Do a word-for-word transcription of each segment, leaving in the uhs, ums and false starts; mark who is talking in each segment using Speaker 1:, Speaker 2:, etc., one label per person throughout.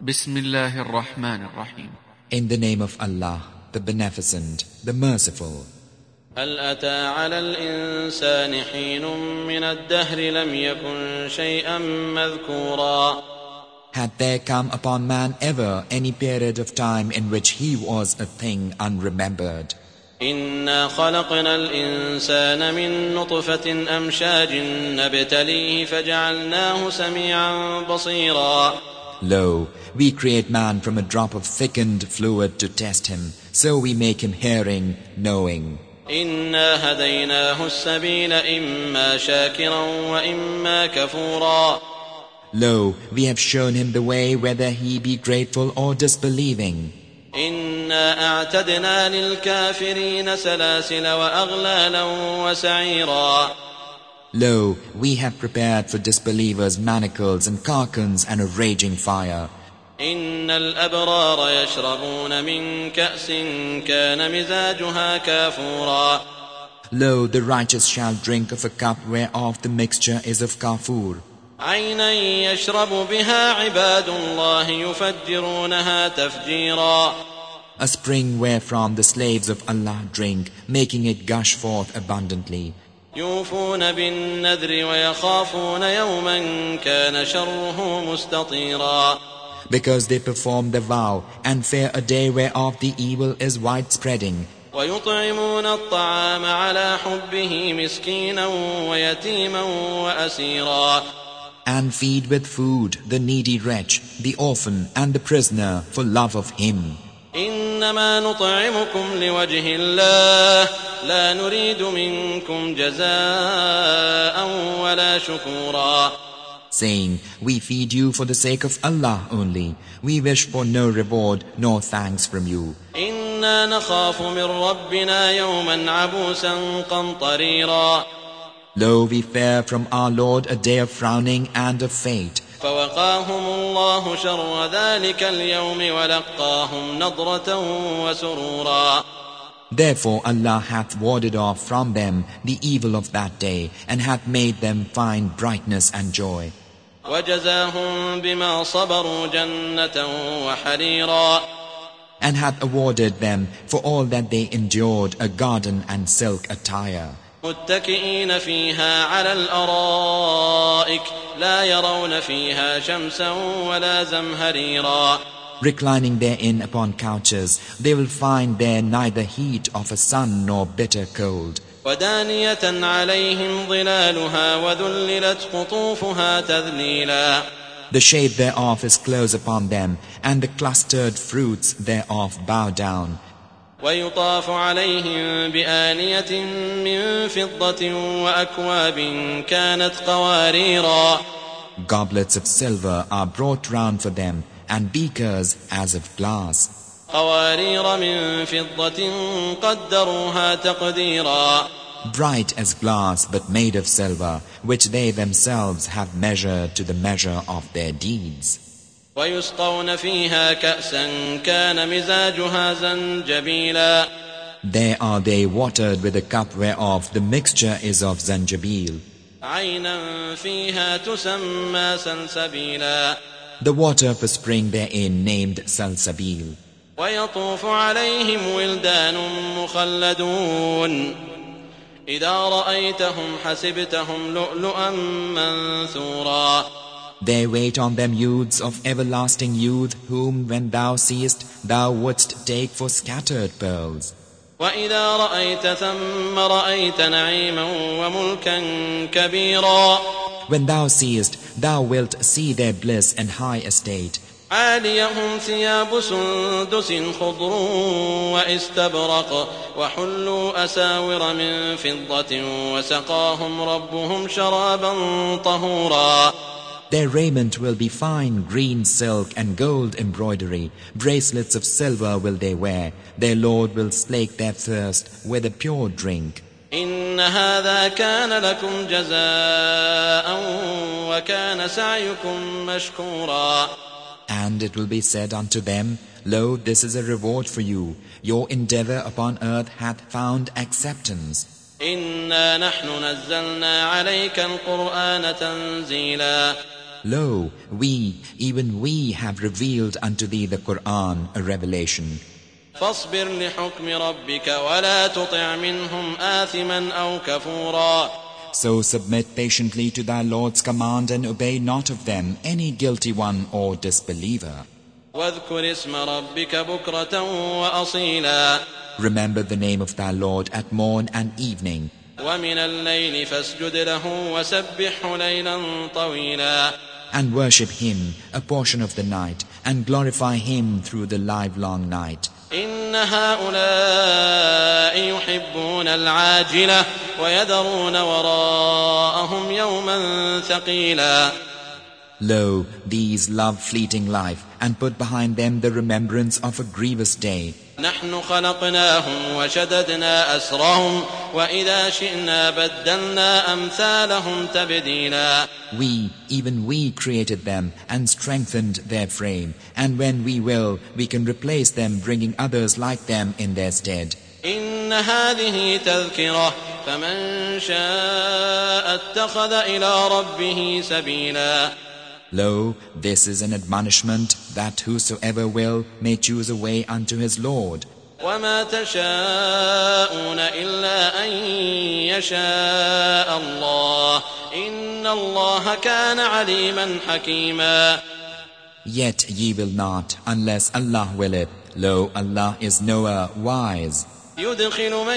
Speaker 1: Bismillahir Rahmanir Rahim.
Speaker 2: In the name of Allah, the Beneficent, the Merciful.
Speaker 3: هل أتى على الإنسان حين من الدهر لم يكن شيئا مذكورا.
Speaker 2: Had there come upon man ever any period of time in which he was a thing unremembered?
Speaker 3: إنا خلقنا الإنسان من نطفة أمشاج نبتليه فجعلناه سميعا بصيرا.
Speaker 2: Lo, we create man from a drop of thickened fluid to test him, so we make him hearing, knowing.
Speaker 3: إنا هديناه السبيل إما شاكرا وإما كفورا.
Speaker 2: Lo, we have shown him the way whether he be grateful or disbelieving.
Speaker 3: إنا أعتدنا للكافرين سلاسل وأغلالا وسعيرا.
Speaker 2: Lo, we have prepared for disbelievers manacles and carcans and a raging fire.
Speaker 3: إن الأبرار يشربون من كأس كان مزاجها كافورا.
Speaker 2: Lo, the righteous shall drink of a cup whereof the mixture is of kafur.
Speaker 3: عينا يشرب بها عباد الله يفجرونها تفجيرا.
Speaker 2: A spring wherefrom the slaves of Allah drink, making it gush forth abundantly.
Speaker 3: يوفون بالنذر ويخافون يوما كان شره مستطيرا.
Speaker 2: Because they perform the vow and fear a day whereof the evil is widespreading.
Speaker 3: ويطعمون الطعام على حبه مسكينا ويتيما وأسيرا.
Speaker 2: And feed with food the needy wretch, the orphan and the prisoner for love of him.
Speaker 3: إنما نطعمكم لوجه الله لا نريد منكم جزاء ولا شكورا.
Speaker 2: Saying, we feed you for the sake of Allah only. We wish for no reward nor thanks from you.
Speaker 3: إنا نخاف من ربنا يوما عبوسا قمطريرا.
Speaker 2: Lo, we fear from our Lord a day of frowning and of fate.
Speaker 3: فوقاهم الله شر ذلك اليوم ولقاهم نضرة وسرورا.
Speaker 2: Therefore Allah hath warded off from them the evil of that day, and hath made them find brightness and joy.
Speaker 3: وجزاهم بما صبروا جنة وحريرا.
Speaker 2: And hath awarded them for all that they endured a garden and silk attire.
Speaker 3: متكئين فيها على الأرائك لا يرون فيها شمسا ولا زمهريرا.
Speaker 2: Reclining therein upon couches, they will find there neither heat of a sun nor bitter cold.
Speaker 3: ودانية عليهم ظلالها وذللت قطوفها تذليلا.
Speaker 2: The shade thereof is close upon them, and the clustered fruits thereof bow down.
Speaker 3: ويطاف عليهم بآنية من فضة وأكواب كانت قواريرا.
Speaker 2: Goblets of silver are brought round for them, and beakers as of glass.
Speaker 3: قوارير من فضة قدروها تقديرا.
Speaker 2: Bright as glass but made of silver, which they themselves have measured to the measure of their deeds.
Speaker 3: ويسقون فيها كأسا كان مزاجها زنجبيلا.
Speaker 2: There are they watered with a cup whereof the mixture is of zanjabil.
Speaker 3: عينا فيها تسمى سلسبيلا.
Speaker 2: The water of a spring therein named Salsabil.
Speaker 3: ويطوف عليهم ولدان مخلدون إذا رأيتهم حسبتهم لؤلؤا منثورا.
Speaker 2: There wait on them youths of everlasting youth, whom when thou seest, thou wouldst take for scattered pearls.
Speaker 3: وإذا رأيت ثم رأيت نعيما وملكا كبيرا.
Speaker 2: When thou seest, thou wilt see their bliss and high estate.
Speaker 3: عاليهم ثياب سندس خضر واستبرق وحلوا أساور من فضة وسقاهم ربهم شرابا طهورا.
Speaker 2: Their raiment will be fine green silk and gold embroidery. Bracelets of silver will they wear. Their Lord will slake their thirst with a pure drink.
Speaker 3: إن هذا كان لكم جزاء وكان سعيكم مشكورا.
Speaker 2: And it will be said unto them, Lo, this is a reward for you. Your endeavor upon earth hath found acceptance.
Speaker 3: إنا نحن نزلنا عليك القرآن تنزيلا.
Speaker 2: Lo, we, even we have revealed unto thee the Qur'an, a revelation.
Speaker 3: فاصبر لحكم ربك ولا تطع منهم آثما أو كفورا.
Speaker 2: So submit patiently to thy Lord's command and obey not of them any guilty one or disbeliever.
Speaker 3: واذكر اسم ربك بكرة وأصيلا.
Speaker 2: Remember the name of thy Lord at morn and evening.
Speaker 3: ومن الليل فاسجد له وسبحه ليلا طويلا.
Speaker 2: And worship him a portion of the night, and glorify him through the livelong night.
Speaker 3: إن هؤلاء يحبون العاجلة ويذرون وراءهم يوما ثقيلا.
Speaker 2: Lo, these love fleeting life, and put behind them the remembrance of a grievous day.
Speaker 3: نحن خلقناهم وشددنا أسرهم وإذا شئنا بدلنا أمثالهم تبديلا.
Speaker 2: We, even we created them and strengthened their frame, and when we will, we can replace them, bringing others like them in their stead.
Speaker 3: إن هذه تذكرة فمن شاء اتخذ إلى ربه سبيلا.
Speaker 2: Lo, this is an admonishment that whosoever will may choose a way unto his Lord.
Speaker 3: وما تشاءون إلا أن يشاء الله إن الله كان عليما حكيما.
Speaker 2: Yet ye will not, unless Allah will it. Lo, Allah is knower, wise.
Speaker 3: يدخل من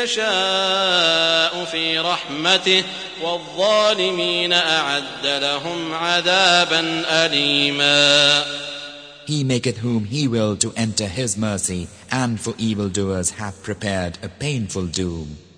Speaker 3: يشاء في رحمته والظالمين أعد لهم عذابا أليما.
Speaker 2: He maketh whom he will to enter his mercy, and for evildoers hath prepared a painful doom.